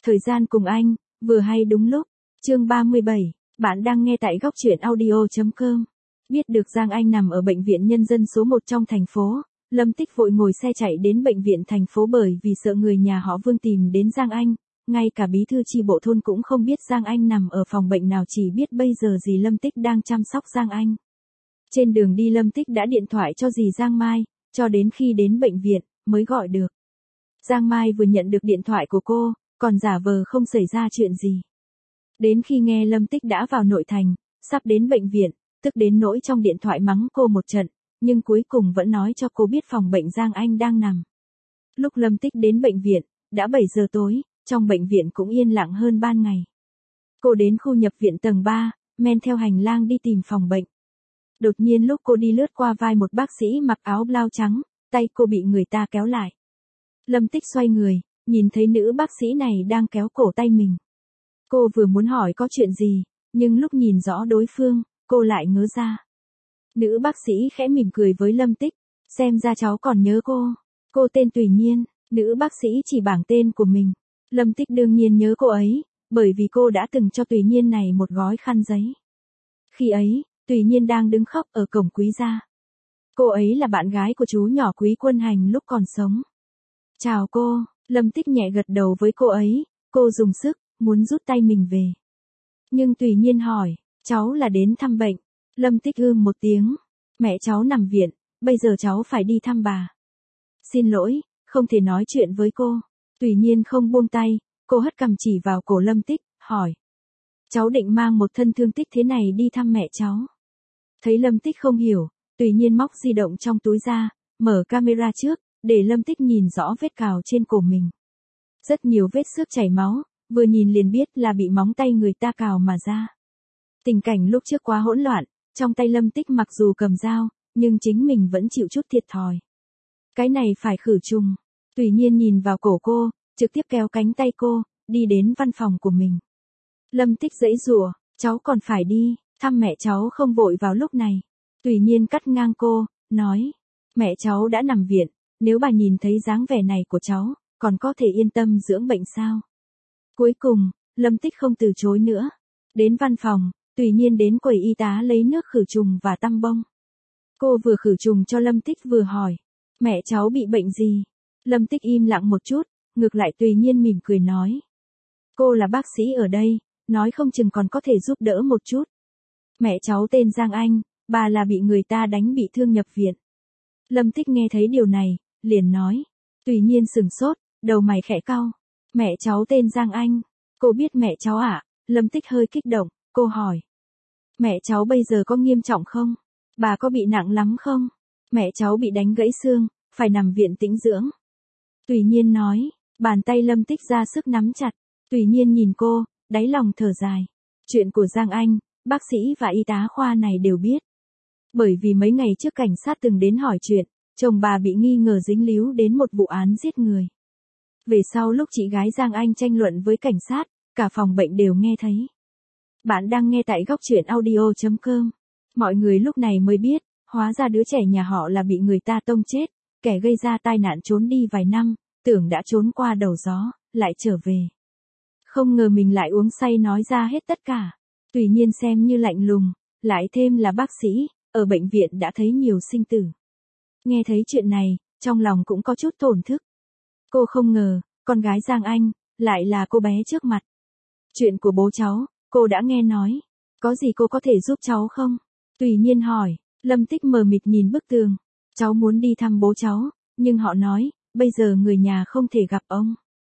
Thời gian cùng anh, vừa hay đúng lúc. Chương 37, bạn đang nghe tại góc truyện audio.com. Biết được Giang Anh nằm ở bệnh viện nhân dân số 1 trong thành phố, Lâm Tích vội ngồi xe chạy đến bệnh viện thành phố bởi vì sợ người nhà họ Vương tìm đến Giang Anh. Ngay cả bí thư chi bộ thôn cũng không biết Giang Anh nằm ở phòng bệnh nào, chỉ biết bây giờ dì Lâm Tích đang chăm sóc Giang Anh. Trên đường đi Lâm Tích đã điện thoại cho dì Giang Mai, cho đến khi đến bệnh viện, mới gọi được. Giang Mai vừa nhận được điện thoại của cô, còn giả vờ không xảy ra chuyện gì. Đến khi nghe Lâm Tích đã vào nội thành, sắp đến bệnh viện, tức đến nỗi trong điện thoại mắng cô một trận, nhưng cuối cùng vẫn nói cho cô biết phòng bệnh Giang Anh đang nằm. Lúc Lâm Tích đến bệnh viện, đã 7 giờ tối, trong bệnh viện cũng yên lặng hơn ban ngày. Cô đến khu nhập viện tầng 3, men theo hành lang đi tìm phòng bệnh. Đột nhiên lúc cô đi lướt qua vai một bác sĩ mặc áo blau trắng, tay cô bị người ta kéo lại. Lâm Tích xoay người, nhìn thấy nữ bác sĩ này đang kéo cổ tay mình. Cô vừa muốn hỏi có chuyện gì, nhưng lúc nhìn rõ đối phương, cô lại ngớ ra. Nữ bác sĩ khẽ mỉm cười với Lâm Tích, xem ra cháu còn nhớ cô. Cô tên Tùy Nhiên, nữ bác sĩ chỉ bảng tên của mình. Lâm Tích đương nhiên nhớ cô ấy, bởi vì cô đã từng cho Tùy Nhiên này một gói khăn giấy. Khi ấy, Tùy Nhiên đang đứng khóc ở cổng Quý gia. Cô ấy là bạn gái của chú nhỏ Quý Quân Hành lúc còn sống. Chào cô, Lâm Tích nhẹ gật đầu với cô ấy, cô dùng sức, muốn rút tay mình về. Nhưng Tùy Nhiên hỏi, cháu là đến thăm bệnh. Lâm Tích một tiếng, mẹ cháu nằm viện, bây giờ cháu phải đi thăm bà. Xin lỗi, không thể nói chuyện với cô. Tùy Nhiên không buông tay, cô hất cằm chỉ vào cổ Lâm Tích, hỏi. Cháu định mang một thân thương tích thế này đi thăm mẹ cháu. Thấy Lâm Tích không hiểu, Tùy Nhiên móc di động trong túi ra, mở camera trước, để Lâm Tích nhìn rõ vết cào trên cổ mình. Rất nhiều vết xước chảy máu, vừa nhìn liền biết là bị móng tay người ta cào mà ra. Tình cảnh lúc trước quá hỗn loạn, trong tay Lâm Tích mặc dù cầm dao, nhưng chính mình vẫn chịu chút thiệt thòi. Cái này phải khử trùng. Tùy Nhiên nhìn vào cổ cô, trực tiếp kéo cánh tay cô, đi đến văn phòng của mình. Lâm Tích giãy giụa, cháu còn phải đi, thăm mẹ cháu không vội vào lúc này. Tùy Nhiên cắt ngang cô, nói, mẹ cháu đã nằm viện, nếu bà nhìn thấy dáng vẻ này của cháu, còn có thể yên tâm dưỡng bệnh sao? Cuối cùng, Lâm Tích không từ chối nữa. Đến văn phòng, Tùy Nhiên đến quầy y tá lấy nước khử trùng và tăm bông. Cô vừa khử trùng cho Lâm Tích vừa hỏi, mẹ cháu bị bệnh gì? Lâm Tích im lặng một chút, ngược lại Tùy Nhiên mỉm cười nói. Cô là bác sĩ ở đây, nói không chừng còn có thể giúp đỡ một chút. Mẹ cháu tên Giang Anh, bà là bị người ta đánh bị thương nhập viện. Lâm Tích nghe thấy điều này, liền nói. Tùy Nhiên sừng sốt, đầu mày khẽ cau. Mẹ cháu tên Giang Anh, cô biết mẹ cháu à? Lâm Tích hơi kích động, cô hỏi. Mẹ cháu bây giờ có nghiêm trọng không? Bà có bị nặng lắm không? Mẹ cháu bị đánh gãy xương, phải nằm viện tĩnh dưỡng. Tùy Nhiên nói, bàn tay Lâm Tích ra sức nắm chặt. Tùy Nhiên nhìn cô, đáy lòng thở dài. Chuyện của Giang Anh, bác sĩ và y tá khoa này đều biết. Bởi vì mấy ngày trước cảnh sát từng đến hỏi chuyện, chồng bà bị nghi ngờ dính líu đến một vụ án giết người. Về sau lúc chị gái Giang Anh tranh luận với cảnh sát, cả phòng bệnh đều nghe thấy. Bạn đang nghe tại góc truyện audio.com. Mọi người lúc này mới biết, hóa ra đứa trẻ nhà họ là bị người ta tông chết, kẻ gây ra tai nạn trốn đi vài năm, tưởng đã trốn qua đầu gió, lại trở về. Không ngờ mình lại uống say nói ra hết tất cả. Tùy Nhiên xem như lạnh lùng, lại thêm là bác sĩ, ở bệnh viện đã thấy nhiều sinh tử. Nghe thấy chuyện này, trong lòng cũng có chút tổn thức. Cô không ngờ, con gái Giang Anh, lại là cô bé trước mặt. Chuyện của bố cháu, cô đã nghe nói. Có gì cô có thể giúp cháu không? Tùy Nhiên hỏi. Lâm Tích mờ mịt nhìn bức tường. Cháu muốn đi thăm bố cháu, nhưng họ nói, bây giờ người nhà không thể gặp ông.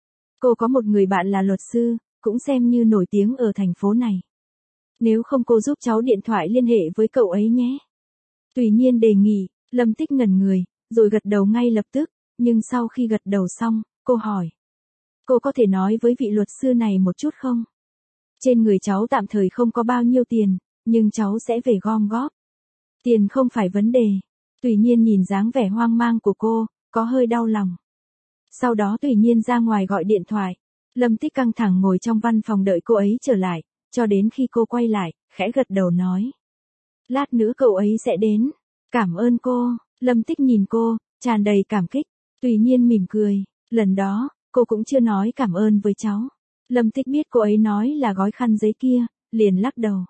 Cô có một người bạn là luật sư, cũng xem như nổi tiếng ở thành phố này. Nếu không cô giúp cháu điện thoại liên hệ với cậu ấy nhé. Tùy Nhiên đề nghị. Lâm Tích ngẩn người, rồi gật đầu ngay lập tức, nhưng sau khi gật đầu xong, cô hỏi. Cô có thể nói với vị luật sư này một chút không? Trên người cháu tạm thời không có bao nhiêu tiền, nhưng cháu sẽ về gom góp. Tiền không phải vấn đề. Tùy Nhiên nhìn dáng vẻ hoang mang của cô, có hơi đau lòng. Sau đó Tùy Nhiên ra ngoài gọi điện thoại. Lâm Tích căng thẳng ngồi trong văn phòng đợi cô ấy trở lại, cho đến khi cô quay lại, khẽ gật đầu nói. Lát nữa cậu ấy sẽ đến. Cảm ơn cô. Lâm Tích nhìn cô, tràn đầy cảm kích. Tùy Nhiên mỉm cười. Lần đó, cô cũng chưa nói cảm ơn với cháu. Lâm Tích biết cô ấy nói là gói khăn giấy kia, liền lắc đầu.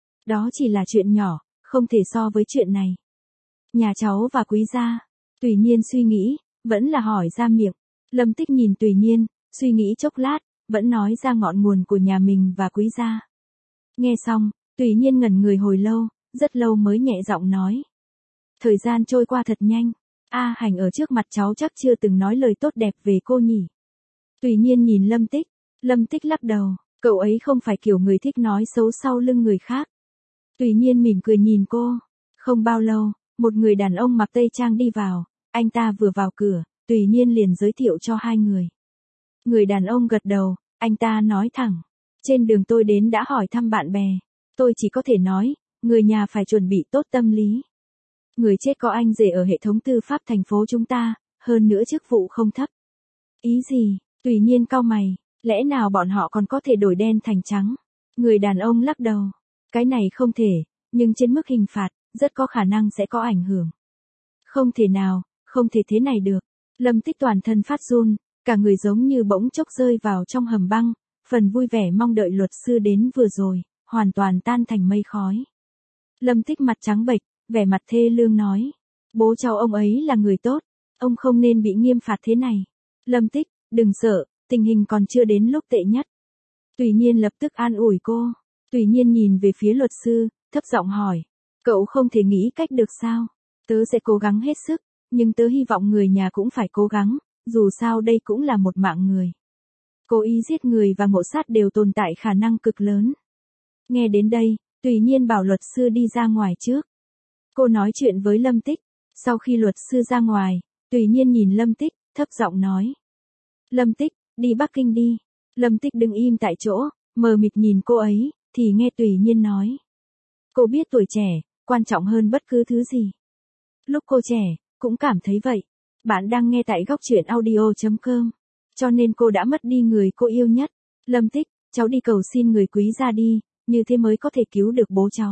Đó chỉ là chuyện nhỏ, không thể so với chuyện này. Nhà cháu và Quý gia. Tùy Nhiên suy nghĩ, vẫn là hỏi ra miệng. Lâm Tích nhìn Tùy Nhiên, suy nghĩ chốc lát, vẫn nói ra ngọn nguồn của nhà mình và Quý gia. Nghe xong, Tùy Nhiên ngẩn người hồi lâu, rất lâu mới nhẹ giọng nói. Thời gian trôi qua thật nhanh. A Hành ở trước mặt cháu chắc chưa từng nói lời tốt đẹp về cô nhỉ. Tùy Nhiên nhìn Lâm Tích lắc đầu, cậu ấy không phải kiểu người thích nói xấu sau lưng người khác. Tùy Nhiên mỉm cười nhìn cô. Không bao lâu, một người đàn ông mặc tây trang đi vào, anh ta vừa vào cửa, Tùy Nhiên liền giới thiệu cho hai người. Người đàn ông gật đầu, anh ta nói thẳng. Trên đường tôi đến đã hỏi thăm bạn bè. Tôi chỉ có thể nói, người nhà phải chuẩn bị tốt tâm lý. Người chết có anh rể ở hệ thống tư pháp thành phố chúng ta, hơn nữa chức vụ không thấp. Ý gì? Tùy Nhiên cau mày, lẽ nào bọn họ còn có thể đổi đen thành trắng? Người đàn ông lắc đầu. Cái này không thể, nhưng trên mức hình phạt, rất có khả năng sẽ có ảnh hưởng. Không thể nào, không thể thế này được. Lâm Tích toàn thân phát run, cả người giống như bỗng chốc rơi vào trong hầm băng, phần vui vẻ mong đợi luật sư đến vừa rồi, hoàn toàn tan thành mây khói. Lâm Tích mặt trắng bệch, vẻ mặt thê lương nói. Bố cháu ông ấy là người tốt, ông không nên bị nghiêm phạt thế này. Lâm Tích, đừng sợ, tình hình còn chưa đến lúc tệ nhất. Tùy Nhiên lập tức an ủi cô. Tùy Nhiên nhìn về phía luật sư, thấp giọng hỏi. Cậu không thể nghĩ cách được sao? Tớ sẽ cố gắng hết sức, nhưng tớ hy vọng người nhà cũng phải cố gắng, dù sao đây cũng là một mạng người. Cố ý giết người và ngộ sát đều tồn tại khả năng cực lớn. Nghe đến đây, Tùy Nhiên bảo luật sư đi ra ngoài trước. Cô nói chuyện với Lâm Tích. Sau khi luật sư ra ngoài, Tùy Nhiên nhìn Lâm Tích, thấp giọng nói. Lâm Tích, đi Bắc Kinh đi. Lâm Tích đứng im tại chỗ, mờ mịt nhìn cô ấy, thì nghe Tùy Nhiên nói. Cô biết tuổi trẻ, quan trọng hơn bất cứ thứ gì. Lúc cô trẻ, cũng cảm thấy vậy. Bạn đang nghe tại góc truyện audio.com. Cho nên cô đã mất đi người cô yêu nhất. Lâm Tích, cháu đi cầu xin người Quý gia đi, như thế mới có thể cứu được bố cháu.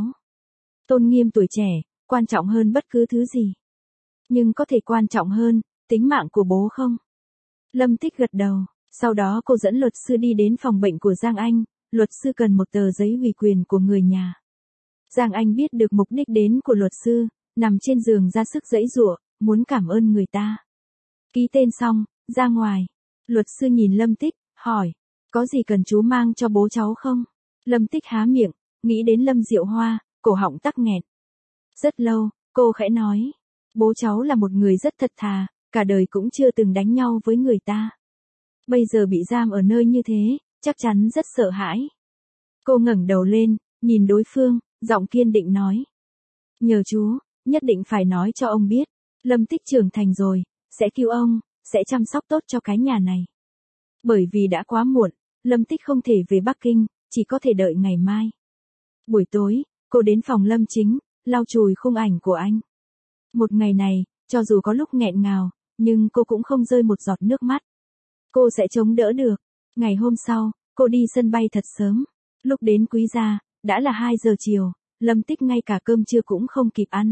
Tôn nghiêm tuổi trẻ, quan trọng hơn bất cứ thứ gì. Nhưng có thể quan trọng hơn, tính mạng của bố không? Lâm Tích gật đầu, sau đó cô dẫn luật sư đi đến phòng bệnh của Giang Anh, luật sư cần một tờ giấy ủy quyền của người nhà. Giang Anh biết được mục đích đến của luật sư, nằm trên giường ra sức giãy giụa, muốn cảm ơn người ta. Ký tên xong, ra ngoài. Luật sư nhìn Lâm Tích, hỏi, có gì cần chú mang cho bố cháu không? Lâm Tích há miệng, nghĩ đến Lâm Diệu Hoa, cổ họng tắc nghẹn. Rất lâu, cô khẽ nói, bố cháu là một người rất thật thà, cả đời cũng chưa từng đánh nhau với người ta. Bây giờ bị giam ở nơi như thế, chắc chắn rất sợ hãi. Cô ngẩng đầu lên, nhìn đối phương, giọng kiên định nói. Nhờ chú, nhất định phải nói cho ông biết, Lâm Tích trưởng thành rồi, sẽ cứu ông, sẽ chăm sóc tốt cho cái nhà này. Bởi vì đã quá muộn, Lâm Tích không thể về Bắc Kinh, chỉ có thể đợi ngày mai. Buổi tối, cô đến phòng Lâm Chính, lau chùi khung ảnh của anh. Một ngày này, cho dù có lúc nghẹn ngào, nhưng cô cũng không rơi một giọt nước mắt. Cô sẽ chống đỡ được. Ngày hôm sau, cô đi sân bay thật sớm. Lúc đến Quý gia, đã là 2 giờ chiều, Lâm Tích ngay cả cơm trưa cũng không kịp ăn.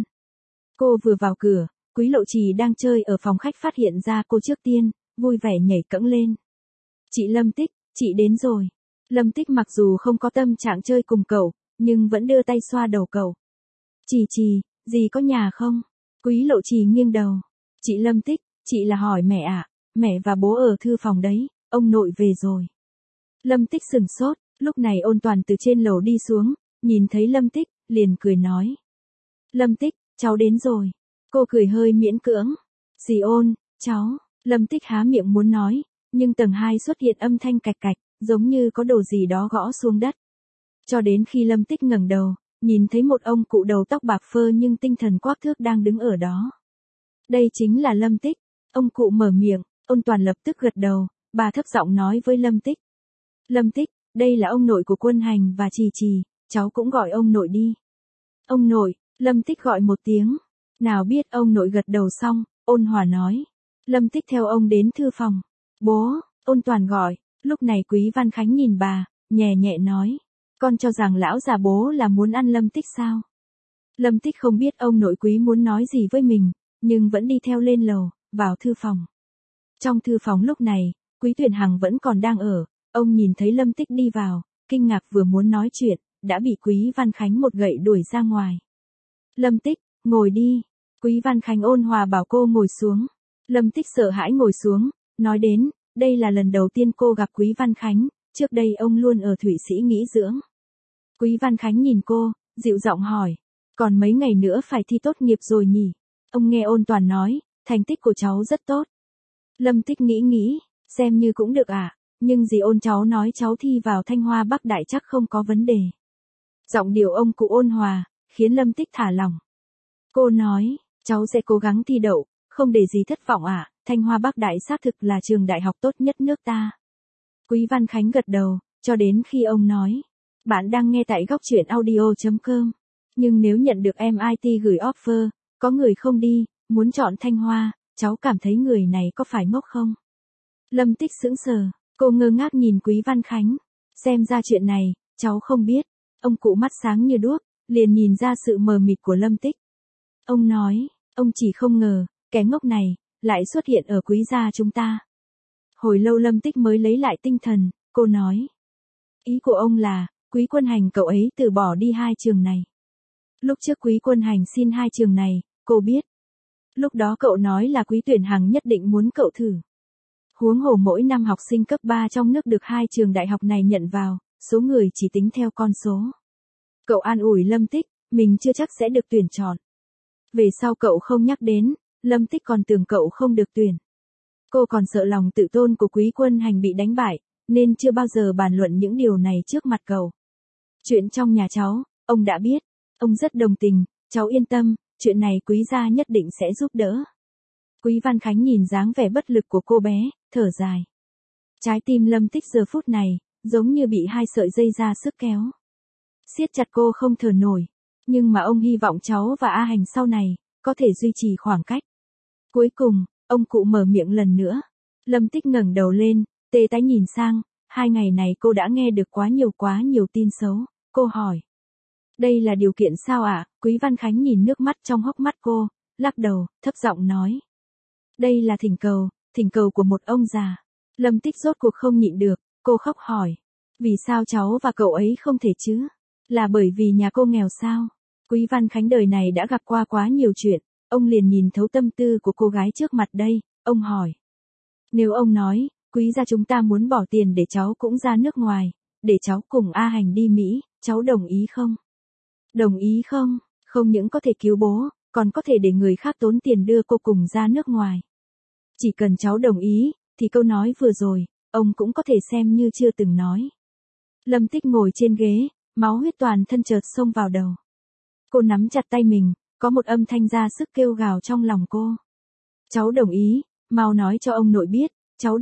Cô vừa vào cửa, Quý Lộ Trì đang chơi ở phòng khách phát hiện ra cô trước tiên, vui vẻ nhảy cẫng lên. Chị Lâm Tích, chị đến rồi. Lâm Tích mặc dù không có tâm trạng chơi cùng cậu, nhưng vẫn đưa tay xoa đầu cậu. Trì, dì có nhà không? Quý Lộ Trì nghiêng đầu. Chị Lâm Tích, chị là hỏi mẹ ạ, mẹ và bố ở thư phòng đấy, ông nội về rồi. Lâm Tích sừng sốt, lúc này Ôn Toàn từ trên lầu đi xuống, nhìn thấy Lâm Tích, liền cười nói. Lâm Tích, cháu đến rồi. Cô cười hơi miễn cưỡng. Dì Ôn, cháu. Lâm Tích há miệng muốn nói, nhưng tầng 2 xuất hiện âm thanh cạch cạch, giống như có đồ gì đó gõ xuống đất. Cho đến khi Lâm Tích ngẩng đầu, nhìn thấy một ông cụ đầu tóc bạc phơ nhưng tinh thần quắc thước đang đứng ở đó. Đây chính là Lâm Tích. Ông cụ mở miệng, Ôn Toàn lập tức gật đầu, bà thấp giọng nói với Lâm Tích. Lâm Tích, đây là ông nội của Quân Hành và Trì, cháu cũng gọi ông nội đi. Ông nội, Lâm Tích gọi một tiếng. Nào biết ông nội gật đầu xong, Ôn Hòa nói. Lâm Tích theo ông đến thư phòng. Bố, Ôn Toàn gọi, lúc này Quý Văn Khánh nhìn bà, nhẹ nhẹ nói. Con cho rằng lão già bố là muốn ăn Lâm Tích sao? Lâm Tích không biết ông nội Quý muốn nói gì với mình, nhưng vẫn đi theo lên lầu, vào thư phòng. Trong thư phòng lúc này, Quý Tuyển Hằng vẫn còn đang ở Ông nhìn thấy Lâm Tích đi vào, kinh ngạc vừa muốn nói chuyện, đã bị Quý Văn Khánh một gậy đuổi ra ngoài. Lâm Tích, ngồi đi. Quý Văn Khánh ôn hòa bảo cô ngồi xuống. Lâm Tích sợ hãi ngồi xuống, nói đến, đây là lần đầu tiên cô gặp Quý Văn Khánh, trước đây ông luôn ở Thụy Sĩ nghỉ dưỡng. Quý Văn Khánh nhìn cô, dịu giọng hỏi, còn mấy ngày nữa phải thi tốt nghiệp rồi nhỉ? Ông nghe Ôn Toàn nói, thành tích của cháu rất tốt. Lâm Tích nghĩ, xem như cũng được ạ, nhưng dì Ôn cháu nói cháu thi vào Thanh Hoa Bắc Đại chắc không có vấn đề. Giọng điệu ông cụ ôn hòa, khiến Lâm Tích thả lỏng. Cô nói, cháu sẽ cố gắng thi đậu, không để gì thất vọng ạ, Thanh Hoa Bắc Đại xác thực là trường đại học tốt nhất nước ta. Quý Văn Khánh gật đầu, cho đến khi ông nói, bạn đang nghe tại góc truyện audio.com. Nhưng nếu nhận được MIT gửi offer, có người không đi, muốn chọn Thanh Hoa, cháu cảm thấy người này có phải ngốc không? Lâm Tích sững sờ, cô ngơ ngác nhìn Quý Văn Khánh. Xem ra chuyện này, cháu không biết. Ông cụ mắt sáng như đuốc, liền nhìn ra sự mờ mịt của Lâm Tích. Ông nói, ông chỉ không ngờ, kẻ ngốc này, lại xuất hiện ở Quý gia chúng ta. Hồi lâu Lâm Tích mới lấy lại tinh thần, cô nói. Ý của ông là, Quý Quân Hành cậu ấy từ bỏ đi hai trường này. Lúc trước Quý Quân Hành xin hai trường này, cô biết. Lúc đó cậu nói là Quý Tuyển Hằng nhất định muốn cậu thử. Huống hồ mỗi năm học sinh cấp 3 trong nước được hai trường đại học này nhận vào, số người chỉ tính theo con số. Cậu an ủi Lâm Tích, mình chưa chắc sẽ được tuyển chọn. Về sau cậu không nhắc đến, Lâm Tích còn tưởng cậu không được tuyển. Cô còn sợ lòng tự tôn của Quý Quân Hành bị đánh bại, nên chưa bao giờ bàn luận những điều này trước mặt cậu. Chuyện trong nhà cháu, ông đã biết, ông rất đồng tình, cháu yên tâm, chuyện này Quý gia nhất định sẽ giúp đỡ. Quý Văn Khánh nhìn dáng vẻ bất lực của cô bé, thở dài. Trái tim Lâm Tích giờ phút này, giống như bị hai sợi dây ra sức kéo. Siết chặt cô không thở nổi, nhưng mà ông hy vọng cháu và A Hành sau này, có thể duy trì khoảng cách. Cuối cùng, ông cụ mở miệng lần nữa. Lâm Tích ngẩng đầu lên, tê tái nhìn sang, 2 ngày này cô đã nghe được quá nhiều tin xấu, cô hỏi. Đây là điều kiện sao ạ? Quý Văn Khánh nhìn nước mắt trong hốc mắt cô, lắc đầu, thấp giọng nói. Đây là thỉnh cầu của một ông già. Lâm Tích rốt cuộc không nhịn được, cô khóc hỏi. Vì sao cháu và cậu ấy không thể chứ? Là bởi vì nhà cô nghèo sao? Quý Văn Khánh đời này đã gặp qua quá nhiều chuyện, ông liền nhìn thấu tâm tư của cô gái trước mặt đây, ông hỏi. Nếu ông nói, Quý gia chúng ta muốn bỏ tiền để cháu cũng ra nước ngoài, để cháu cùng A Hành đi Mỹ, cháu đồng ý không? Đồng ý không? Không những có thể cứu bố, còn có thể để người khác tốn tiền đưa cô cùng ra nước ngoài. Chỉ cần cháu đồng ý, thì câu nói vừa rồi, ông cũng có thể xem như chưa từng nói. Lâm Tích ngồi trên ghế, máu huyết toàn thân chợt xông vào đầu. Cô nắm chặt tay mình, có một âm thanh ra sức kêu gào trong lòng cô. Cháu đồng ý, mau nói cho ông nội biết, cháu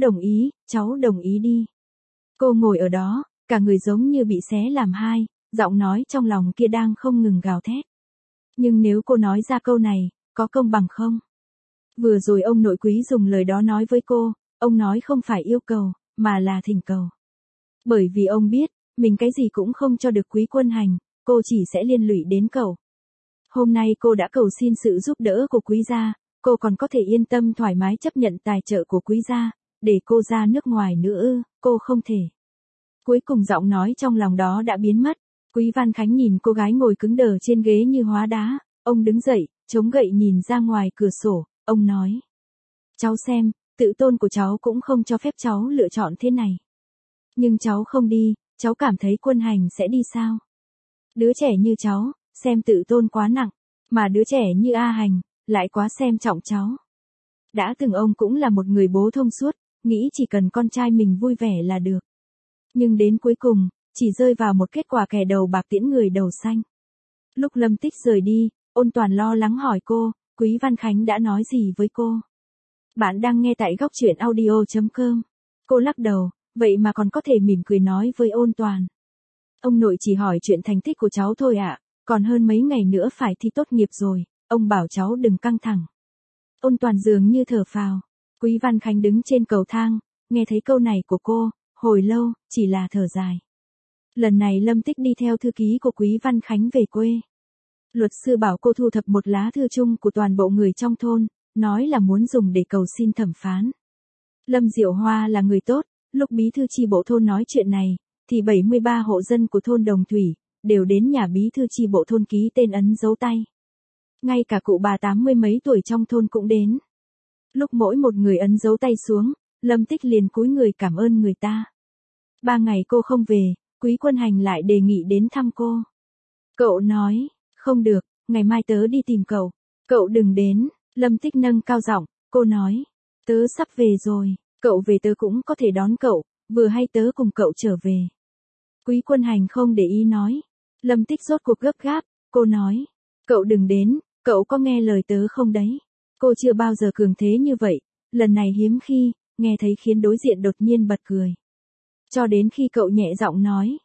đồng ý đi. Cô ngồi ở đó, cả người giống như bị xé làm hai, giọng nói trong lòng kia đang không ngừng gào thét. Nhưng nếu cô nói ra câu này, có công bằng không? Vừa rồi ông nội Quý dùng lời đó nói với cô, ông nói không phải yêu cầu, mà là thỉnh cầu. Bởi vì ông biết, mình cái gì cũng không cho được Quý Quân Hành, cô chỉ sẽ liên lụy đến cậu. Hôm nay cô đã cầu xin sự giúp đỡ của Quý gia, cô còn có thể yên tâm thoải mái chấp nhận tài trợ của Quý gia, để cô ra nước ngoài nữa ư, cô không thể. Cuối cùng giọng nói trong lòng đó đã biến mất. Quý Văn Khánh nhìn cô gái ngồi cứng đờ trên ghế như hóa đá, ông đứng dậy, chống gậy nhìn ra ngoài cửa sổ, ông nói. Cháu xem, tự tôn của cháu cũng không cho phép cháu lựa chọn thế này. Nhưng cháu không đi, cháu cảm thấy Quân Hành sẽ đi sao? Đứa trẻ như cháu, xem tự tôn quá nặng, mà đứa trẻ như A Hành, lại quá xem trọng cháu. Đã từng ông cũng là một người bố thông suốt, nghĩ chỉ cần con trai mình vui vẻ là được. Nhưng đến cuối cùng, chỉ rơi vào một kết quả kẻ đầu bạc tiễn người đầu xanh. Lúc Lâm Tích rời đi, Ôn Toàn lo lắng hỏi cô, Quý Văn Khánh đã nói gì với cô? Bạn đang nghe tại góc truyện audio.com. Cô lắc đầu, vậy mà còn có thể mỉm cười nói với Ôn Toàn. Ông nội chỉ hỏi chuyện thành tích của cháu thôi ạ, còn hơn mấy ngày nữa phải thi tốt nghiệp rồi, ông bảo cháu đừng căng thẳng. Ôn Toàn dường như thở phào. Quý Văn Khánh đứng trên cầu thang, nghe thấy câu này của cô, hồi lâu, chỉ là thở dài. Lần này Lâm Tích đi theo thư ký của Quý Văn Khánh về quê. Luật sư bảo cô thu thập một lá thư chung của toàn bộ người trong thôn, nói là muốn dùng để cầu xin thẩm phán. Lâm Diệu Hoa là người tốt, Lúc bí thư chi bộ thôn nói chuyện này, thì 73 hộ dân của thôn Đồng Thủy, đều đến nhà bí thư chi bộ thôn ký tên ấn dấu tay. Ngay cả cụ bà 80 mấy tuổi trong thôn cũng đến. Lúc mỗi một người ấn dấu tay xuống, Lâm Tích liền cúi người cảm ơn người ta. 3 ngày cô không về, Quý Quân Hành lại đề nghị đến thăm cô. Cậu nói, không được, ngày mai tớ đi tìm cậu. Cậu đừng đến, Lâm Tích nâng cao giọng, cô nói, tớ sắp về rồi, cậu về tớ cũng có thể đón cậu, vừa hay tớ cùng cậu trở về. Quý Quân Hành không để ý nói. Lâm Tích rốt cuộc gấp gáp, cô nói, cậu đừng đến, cậu có nghe lời tớ không đấy? Cô chưa bao giờ cường thế như vậy, lần này hiếm khi, nghe thấy khiến đối diện đột nhiên bật cười. Cho đến khi cậu nhẹ giọng nói,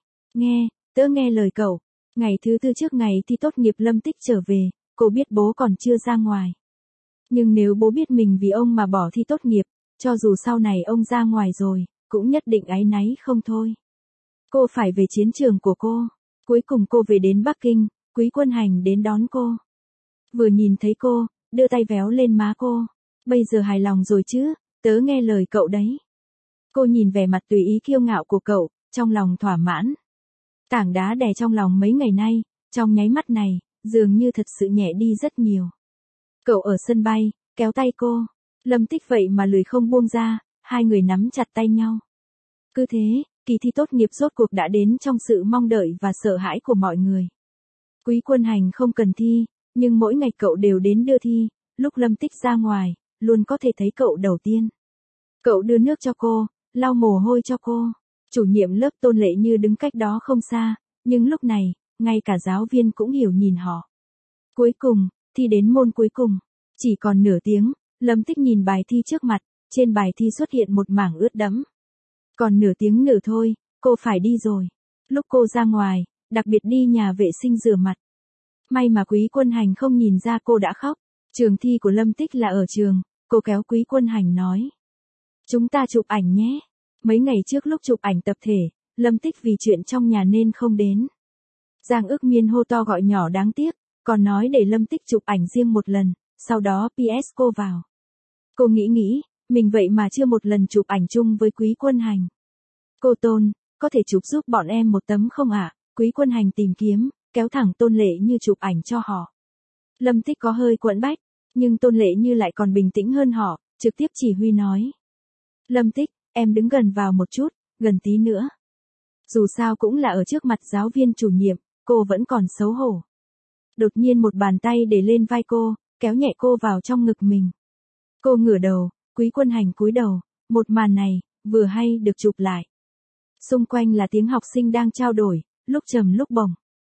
tớ nghe lời cậu. Ngày thứ tư trước ngày thi tốt nghiệp Lâm Tích trở về, cô biết bố còn chưa ra ngoài. Nhưng nếu bố biết mình vì ông mà bỏ thi tốt nghiệp, cho dù sau này ông ra ngoài rồi, cũng nhất định áy náy không thôi. Cô phải về chiến trường của cô. Cuối cùng cô về đến Bắc Kinh, Quý Quân Hành đến đón cô. Vừa nhìn thấy cô, đưa tay véo lên má cô. Bây giờ hài lòng rồi chứ, tớ nghe lời cậu đấy. Cô nhìn vẻ mặt tùy ý kiêu ngạo của cậu, trong lòng thỏa mãn. Tảng đá đè trong lòng mấy ngày nay, trong nháy mắt này, dường như thật sự nhẹ đi rất nhiều. Cậu ở sân bay, kéo tay cô. Lâm Tích vậy mà lười không buông ra, hai người nắm chặt tay nhau. Cứ thế, kỳ thi tốt nghiệp rốt cuộc đã đến trong sự mong đợi và sợ hãi của mọi người. Quý Quân Hành không cần thi, nhưng mỗi ngày cậu đều đến đưa thi, lúc Lâm Tích ra ngoài, luôn có thể thấy cậu đầu tiên. Cậu đưa nước cho cô, lau mồ hôi cho cô. Chủ nhiệm lớp Tôn Lệ Như đứng cách đó không xa, nhưng lúc này, ngay cả giáo viên cũng hiểu nhìn họ. Cuối cùng, thi đến môn cuối cùng. Chỉ còn nửa tiếng, Lâm Tích nhìn bài thi trước mặt, trên bài thi xuất hiện một mảng ướt đẫm. Còn nửa tiếng nữa thôi, cô phải đi rồi. Lúc cô ra ngoài, đặc biệt đi nhà vệ sinh rửa mặt. May mà Quý Quân Hành không nhìn ra cô đã khóc. Trường thi của Lâm Tích là ở trường, cô kéo Quý Quân Hành nói. Chúng ta chụp ảnh nhé. Mấy ngày trước lúc chụp ảnh tập thể, Lâm Tích vì chuyện trong nhà nên không đến. Giang Ước Miên hô to gọi nhỏ đáng tiếc, còn nói để Lâm Tích chụp ảnh riêng một lần, sau đó PS cô vào. Cô nghĩ, mình vậy mà chưa một lần chụp ảnh chung với Quý Quân Hành. Cô Tôn, có thể chụp giúp bọn em một tấm không ạ? Quý Quân Hành tìm kiếm, kéo thẳng Tôn Lệ Như chụp ảnh cho họ. Lâm Tích có hơi quẫn bách, nhưng Tôn Lệ Như lại còn bình tĩnh hơn họ, trực tiếp chỉ huy nói. Lâm Tích, em đứng gần vào một chút, gần tí nữa. Dù sao cũng là ở trước mặt giáo viên chủ nhiệm, cô vẫn còn xấu hổ. Đột nhiên một bàn tay để lên vai cô, kéo nhẹ cô vào trong ngực mình. Cô ngửa đầu, Quý Quân Hành cúi đầu, một màn này, vừa hay được chụp lại. Xung quanh là tiếng học sinh đang trao đổi, lúc trầm lúc bổng.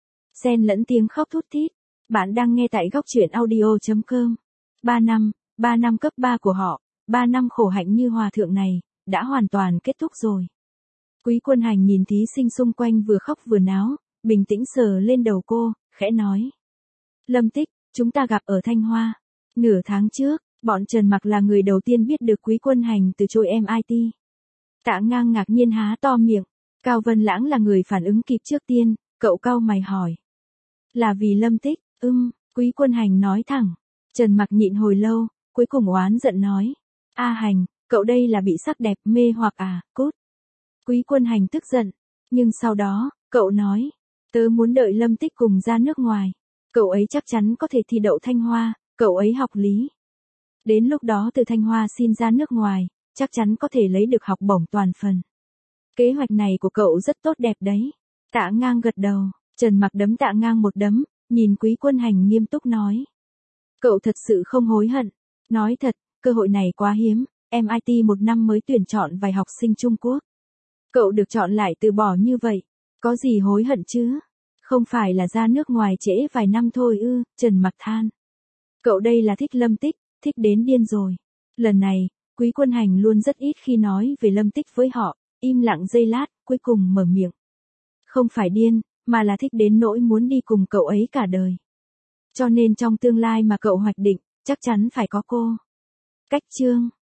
Xen lẫn tiếng khóc thút thít. Bạn đang nghe tại góc truyện audio.com. 3 năm cấp 3 của họ, 3 năm khổ hạnh như hòa thượng này, đã hoàn toàn kết thúc rồi. Quý Quân Hành nhìn thí sinh xung quanh vừa khóc vừa náo, bình tĩnh sờ lên đầu cô, khẽ nói. Lâm Tích, chúng ta gặp ở Thanh Hoa. Nửa tháng trước, bọn Trần Mặc là người đầu tiên biết được Quý Quân Hành từ chối MIT. Tạ Ngang ngạc nhiên há to miệng. Cao Vân Lãng là người phản ứng kịp trước tiên, cậu cau mày hỏi. Là vì Lâm Tích, Quý Quân Hành nói thẳng. Trần Mặc nhịn hồi lâu, cuối cùng oán giận nói. A Hành, cậu đây là bị sắc đẹp mê hoặc à, cút. Quý Quân Hành tức giận, nhưng sau đó, cậu nói. Tớ muốn đợi Lâm Tích cùng ra nước ngoài. Cậu ấy chắc chắn có thể thi đậu Thanh Hoa, cậu ấy học lý. Đến lúc đó từ Thanh Hoa xin ra nước ngoài, chắc chắn có thể lấy được học bổng toàn phần. Kế hoạch này của cậu rất tốt đẹp đấy. Tạ Ngang gật đầu, Trần Mặc đấm Tạ Ngang một đấm, nhìn Quý Quân Hành nghiêm túc nói. Cậu thật sự không hối hận. Nói thật, cơ hội này quá hiếm, MIT một năm mới tuyển chọn vài học sinh Trung Quốc. Cậu được chọn lại từ bỏ như vậy, có gì hối hận chứ? Không phải là ra nước ngoài trễ vài năm thôi ư, Trần Mặc than. Cậu đây là thích Lâm Tích, thích đến điên rồi. Lần này, Quý Quân Hành luôn rất ít khi nói về Lâm Tích với họ, im lặng giây lát, cuối cùng mở miệng. Không phải điên, mà là thích đến nỗi muốn đi cùng cậu ấy cả đời. Cho nên trong tương lai mà cậu hoạch định, chắc chắn phải có cô. Cách chương